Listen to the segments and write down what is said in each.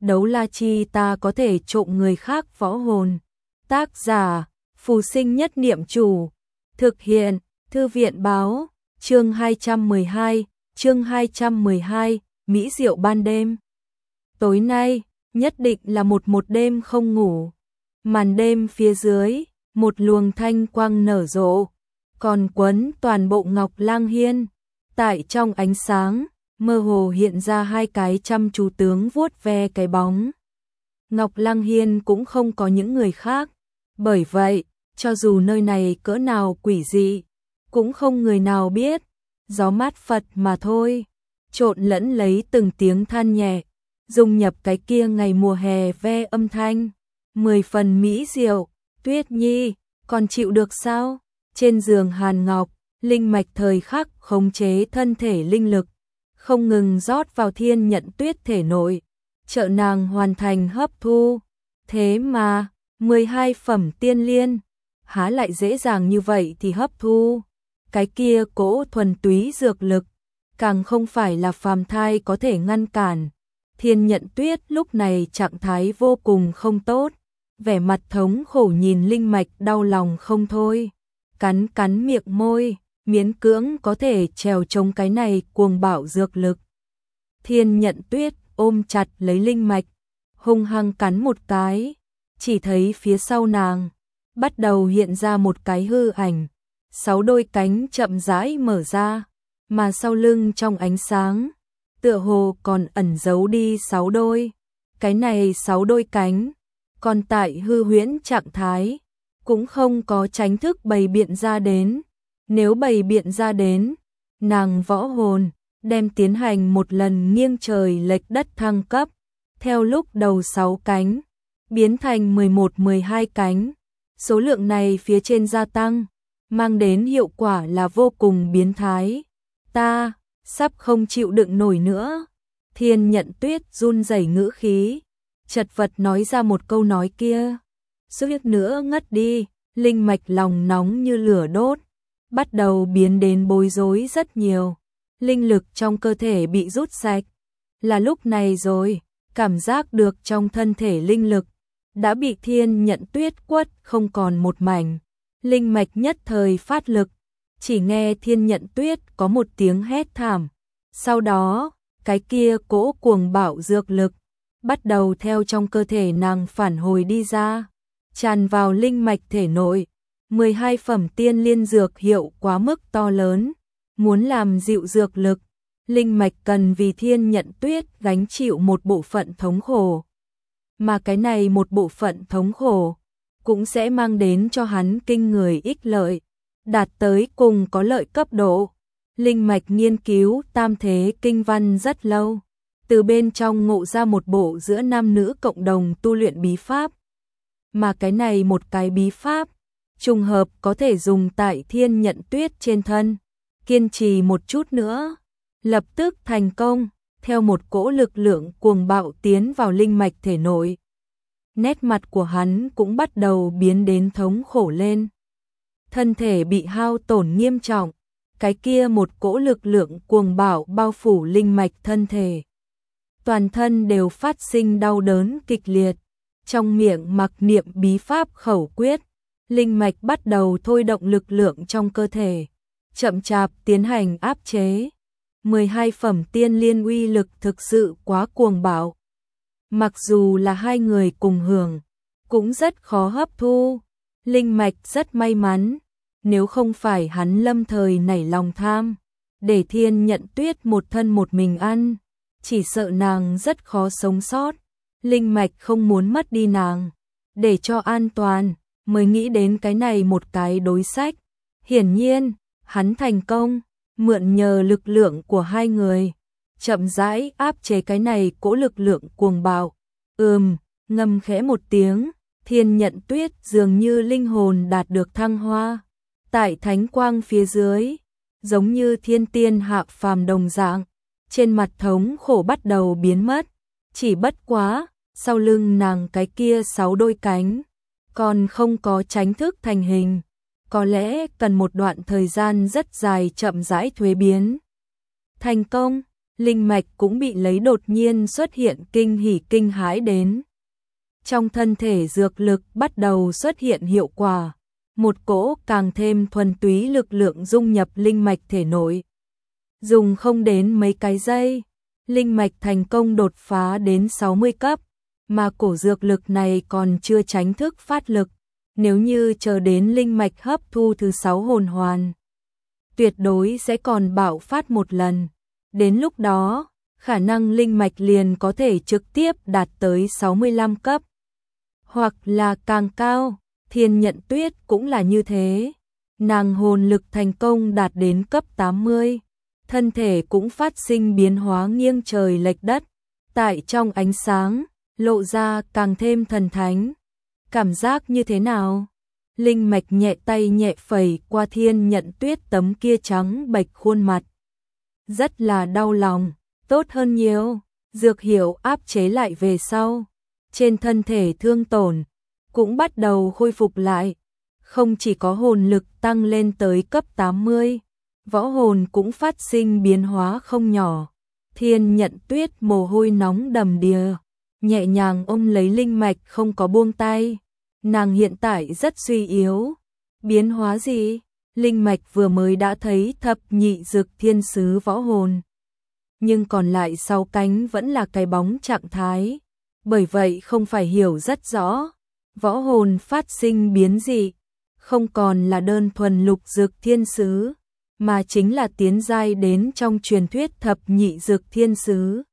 đấu la chi ta có thể trộm người khác võ hồn. Tác giả, Phù Sinh Nhất Niệm Chủ. Thực hiện, Thư viện báo, chương 212, Mỹ Diệu ban đêm. Tối nay, nhất định là một đêm không ngủ. Màn đêm phía dưới, một luồng thanh quang nở rộ, còn quấn toàn bộ Ngọc Lang Hiên. Tại trong ánh sáng, mơ hồ hiện ra hai cái chăm chú tướng vuốt ve cái bóng. Ngọc Lang Hiên cũng không có những người khác, bởi vậy, cho dù nơi này cỡ nào quỷ dị, cũng không người nào biết, gió mát Phật mà thôi, trộn lẫn lấy từng tiếng than nhẹ, dung nhập cái kia ngày mùa hè ve âm thanh, 10 phần mỹ diệu. Tuyết Nhi, còn chịu được sao? Trên giường Hàn Ngọc, linh mạch thời khắc khống chế thân thể linh lực, không ngừng rót vào Thiên Nhận Tuyết thể nội, trợ nàng hoàn thành hấp thu. Thế mà, 12 phẩm tiên liên, há lại dễ dàng như vậy thì hấp thu. Cái kia cỗ thuần túy dược lực, càng không phải là phàm thai có thể ngăn cản. Thiên Nhận Tuyết lúc này trạng thái vô cùng không tốt, vẻ mặt thống khổ nhìn linh mạch đau lòng không thôi. Cắn miệng môi, miễn cưỡng có thể trèo chống cái này cuồng bạo dược lực. Thiên Nhận Tuyết ôm chặt lấy linh mạch, hung hăng cắn một cái, chỉ thấy phía sau nàng bắt đầu hiện ra một cái hư ảnh, 6 đôi cánh chậm rãi mở ra, mà sau lưng trong ánh sáng, tựa hồ còn ẩn giấu đi 6 đôi. Cái này 6 đôi cánh, còn tại hư huyễn trạng thái, cũng không có chính thức bày biện ra đến. Nếu bày biện ra đến, nàng võ hồn đem tiến hành một lần nghiêng trời lệch đất thăng cấp, theo lúc đầu 6 cánh biến thành 11-12 cánh. Số lượng này phía trên gia tăng, mang đến hiệu quả là vô cùng biến thái. Ta sắp không chịu đựng nổi nữa. Thiên Nhận Tuyết run rẩy ngữ khí, chật vật nói ra một câu nói kia. Suýt nữa ngất đi, linh mạch lòng nóng như lửa đốt, bắt đầu biến đến bối rối rất nhiều. Linh lực trong cơ thể bị rút sạch. Là lúc này rồi, cảm giác được trong thân thể linh lực đã bị Thiên Nhận Tuyết quất không còn một mảnh. Linh mạch nhất thời phát lực, chỉ nghe Thiên Nhận Tuyết có một tiếng hét thảm. Sau đó, cái kia cỗ cuồng bạo dược lực bắt đầu theo trong cơ thể nàng phản hồi đi ra, tràn vào linh mạch thể nội. 12 phẩm tiên liên dược hiệu quá mức to lớn, muốn làm dịu dược lực, linh mạch cần vì Thiên Nhận Tuyết gánh chịu một bộ phận thống khổ. Mà cái này một bộ phận thống khổ cũng sẽ mang đến cho hắn kinh người ích lợi, đạt tới cùng có lợi cấp độ. Linh mạch nghiên cứu tam thế kinh văn rất lâu, từ bên trong ngộ ra một bộ giữa nam nữ cộng đồng tu luyện bí pháp. Mà cái này một cái bí pháp, trùng hợp có thể dùng tại Thiên Nhận Tuyết trên thân, kiên trì một chút nữa, lập tức thành công, theo một cỗ lực lượng cuồng bạo tiến vào linh mạch thể nội. Nét mặt của hắn cũng bắt đầu biến đến thống khổ lên. Thân thể bị hao tổn nghiêm trọng, cái kia một cỗ lực lượng cuồng bạo bao phủ linh mạch thân thể. Toàn thân đều phát sinh đau đớn kịch liệt, trong miệng mặc niệm bí pháp khẩu quyết, linh mạch bắt đầu thôi động lực lượng trong cơ thể, chậm chạp tiến hành áp chế. 12 phẩm tiên liên uy lực thực sự quá cuồng bạo. Mặc dù là hai người cùng hưởng, cũng rất khó hấp thu. Linh mạch rất may mắn, nếu không phải hắn lâm thời nảy lòng tham, để Thiên Nhận Tuyết một thân một mình ăn, chỉ sợ nàng rất khó sống sót. Linh mạch không muốn mất đi nàng, để cho an toàn, mới nghĩ đến cái này một cái đối sách. Hiển nhiên, hắn thành công, mượn nhờ lực lượng của hai người, chậm rãi áp chế cái này cỗ lực lượng cuồng bạo. Ngâm khẽ một tiếng, Thiên Nhận Tuyết dường như linh hồn đạt được thăng hoa. Tại thánh quang phía dưới, giống như thiên tiên hạ phàm đồng dạng, trên mặt thống khổ bắt đầu biến mất. Chỉ bất quá, sau lưng nàng cái kia 6 đôi cánh, còn không có chính thức thành hình, có lẽ cần một đoạn thời gian rất dài chậm rãi thuế biến. Thành công, linh mạch cũng bị lấy đột nhiên xuất hiện kinh hỉ kinh hãi đến. Trong thân thể dược lực bắt đầu xuất hiện hiệu quả, một cỗ càng thêm thuần túy lực lượng dung nhập linh mạch thể nội. Dùng không đến mấy cái giây, linh mạch thành công đột phá đến 60 cấp, mà cổ dược lực này còn chưa chính thức phát lực. Nếu như chờ đến linh mạch hấp thu thứ 6 hồn hoàn, tuyệt đối sẽ còn bạo phát một lần. Đến lúc đó, khả năng linh mạch liền có thể trực tiếp đạt tới 65 cấp, hoặc là càng cao. Thiên Nhận Tuyết cũng là như thế. Nàng hồn lực thành công đạt đến cấp 80, thân thể cũng phát sinh biến hóa nghiêng trời lệch đất, tại trong ánh sáng, lộ ra càng thêm thần thánh. Cảm giác như thế nào? Linh mạch nhẹ tay nhẹ phẩy qua Thiên Nhận Tuyết tấm kia trắng bệch khuôn mặt. Rất là đau lòng, tốt hơn nhiều. Dược hiệu áp chế lại về sau, trên thân thể thương tổn cũng bắt đầu khôi phục lại. Không chỉ có hồn lực tăng lên tới cấp 80, võ hồn cũng phát sinh biến hóa không nhỏ. Thiên Nhận Tuyết mồ hôi nóng đầm đìa, nhẹ nhàng ôm lấy linh mạch không có buông tay. Nàng hiện tại rất suy yếu. Biến hóa gì? Linh mạch vừa mới đã thấy thập nhị dực thiên sứ võ hồn, nhưng còn lại 6 cánh vẫn là cái bóng trạng thái. Bởi vậy không phải hiểu rất rõ võ hồn phát sinh biến dị, không còn là đơn thuần lục dực thiên sứ, mà chính là tiến giai đến trong truyền thuyết thập nhị dực thiên sứ.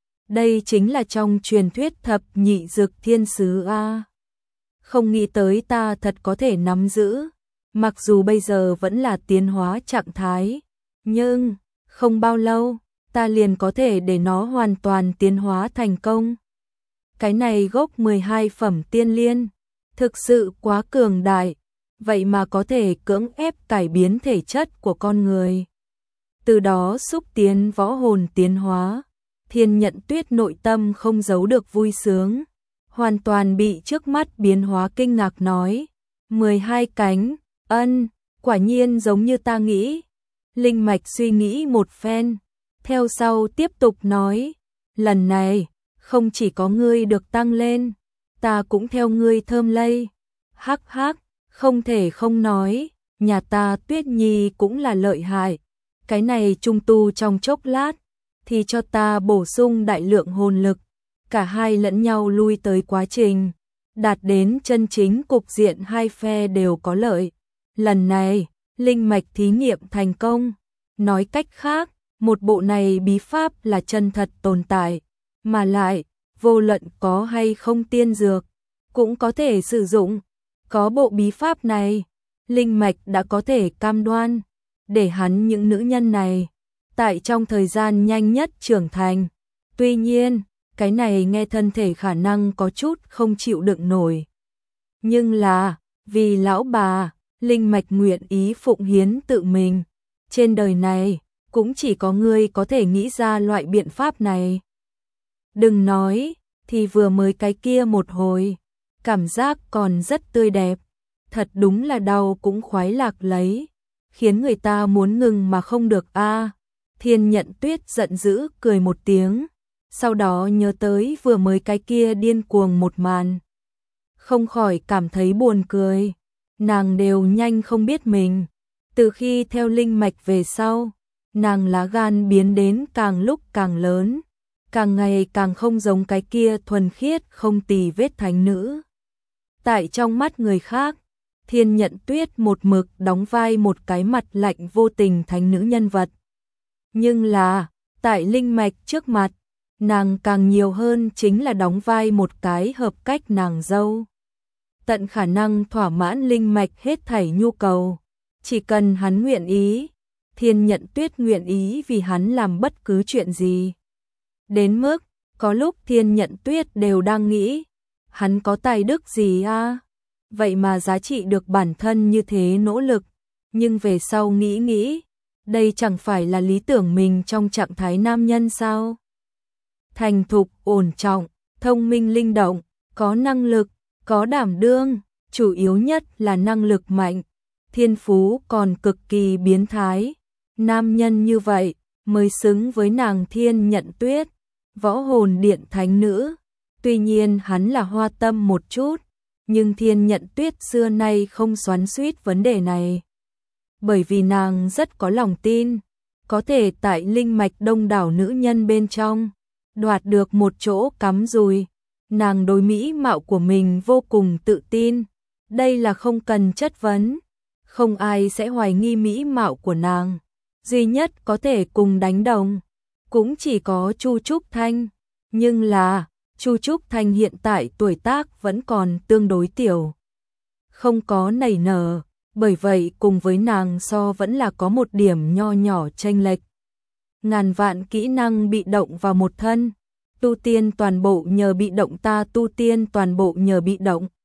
Đây chính là trong truyền thuyết thập nhị dực thiên sứ a. Không nghĩ tới ta thật có thể nắm giữ, mặc dù bây giờ vẫn là tiến hóa trạng thái, nhưng không bao lâu ta liền có thể để nó hoàn toàn tiến hóa thành công. Cái này gốc 12 phẩm tiên liên, thực sự quá cường đại, vậy mà có thể cưỡng ép cải biến thể chất của con người. Từ đó xúc tiến võ hồn tiến hóa. Thiên Nhận Tuyết nội tâm không giấu được vui sướng, hoàn toàn bị trước mắt biến hóa kinh ngạc nói. 12 cánh, quả nhiên giống như ta nghĩ. Linh mạch suy nghĩ một phen, theo sau tiếp tục nói, lần này, không chỉ có ngươi được tăng lên, ta cũng theo ngươi thơm lây. Hắc hắc, không thể không nói, nhà ta Tuyết Nhi cũng là lợi hại. Cái này trung tu trong chốc lát, thì cho ta bổ sung đại lượng hồn lực. Cả hai lẫn nhau lui tới quá trình, đạt đến chân chính cục diện hai phe đều có lợi. Lần này, linh mạch thí nghiệm thành công. Nói cách khác, một bộ này bí pháp là chân thật tồn tại, mà lại, vô luận có hay không tiên dược, cũng có thể sử dụng. Có bộ bí pháp này, linh mạch đã có thể cam đoan, để hắn những nữ nhân này, tại trong thời gian nhanh nhất trưởng thành. Tuy nhiên, cái này nghe thân thể khả năng có chút không chịu đựng nổi. Nhưng là, vì lão bà, linh mạch nguyện ý phụng hiến tự mình. Trên đời này, cũng chỉ có ngươi có thể nghĩ ra loại biện pháp này. Đừng nói, thì vừa mới cái kia một hồi, cảm giác còn rất tươi đẹp. Thật đúng là đau cũng khoái lạc lấy, khiến người ta muốn ngừng mà không được a. Thiên Nhận Tuyết giận dữ cười một tiếng, sau đó nhớ tới vừa mới cái kia điên cuồng một màn, không khỏi cảm thấy buồn cười. Nàng đều nhanh không biết mình, từ khi theo linh mạch về sau, nàng lá gan biến đến càng lúc càng lớn, càng ngày càng không giống cái kia thuần khiết không tì vết thánh nữ. Tại trong mắt người khác, Thiên Nhận Tuyết một mực đóng vai một cái mặt lạnh vô tình thánh nữ nhân vật. Nhưng là, tại linh mạch trước mặt, nàng càng nhiều hơn chính là đóng vai một cái hợp cách nàng dâu. Tận khả năng thỏa mãn linh mạch hết thảy nhu cầu. Chỉ cần hắn nguyện ý, Thiên Nhận Tuyết nguyện ý vì hắn làm bất cứ chuyện gì. Đến mức, có lúc Thiên Nhận Tuyết đều đang nghĩ, hắn có tài đức gì a? Vậy mà giá trị được bản thân như thế nỗ lực. Nhưng về sau nghĩ, đây chẳng phải là lý tưởng mình trong trạng thái nam nhân sao? Thành thục, ổn trọng, thông minh linh động, có năng lực, có đảm đương, chủ yếu nhất là năng lực mạnh, thiên phú còn cực kỳ biến thái. Nam nhân như vậy, mới xứng với nàng Thiên Nhận Tuyết, võ hồn điện thánh nữ. Tuy nhiên hắn là hoa tâm một chút, nhưng Thiên Nhận Tuyết xưa nay không xoắn xuýt vấn đề này. Bởi vì nàng rất có lòng tin, có thể tại linh mạch đông đảo nữ nhân bên trong, đoạt được một chỗ cắm rùi. Nàng đối mỹ mạo của mình vô cùng tự tin, đây là không cần chất vấn, không ai sẽ hoài nghi mỹ mạo của nàng. Duy nhất có thể cùng đánh đồng, cũng chỉ có Chu Trúc Thanh, nhưng là Chu Trúc Thanh hiện tại tuổi tác vẫn còn tương đối tiểu, không có nảy nở, bởi vậy cùng với nàng so vẫn là có một điểm nho nhỏ chênh lệch. Ngàn vạn kỹ năng bị động vào một thân, tu tiên toàn bộ nhờ bị động, ta tu tiên toàn bộ nhờ bị động.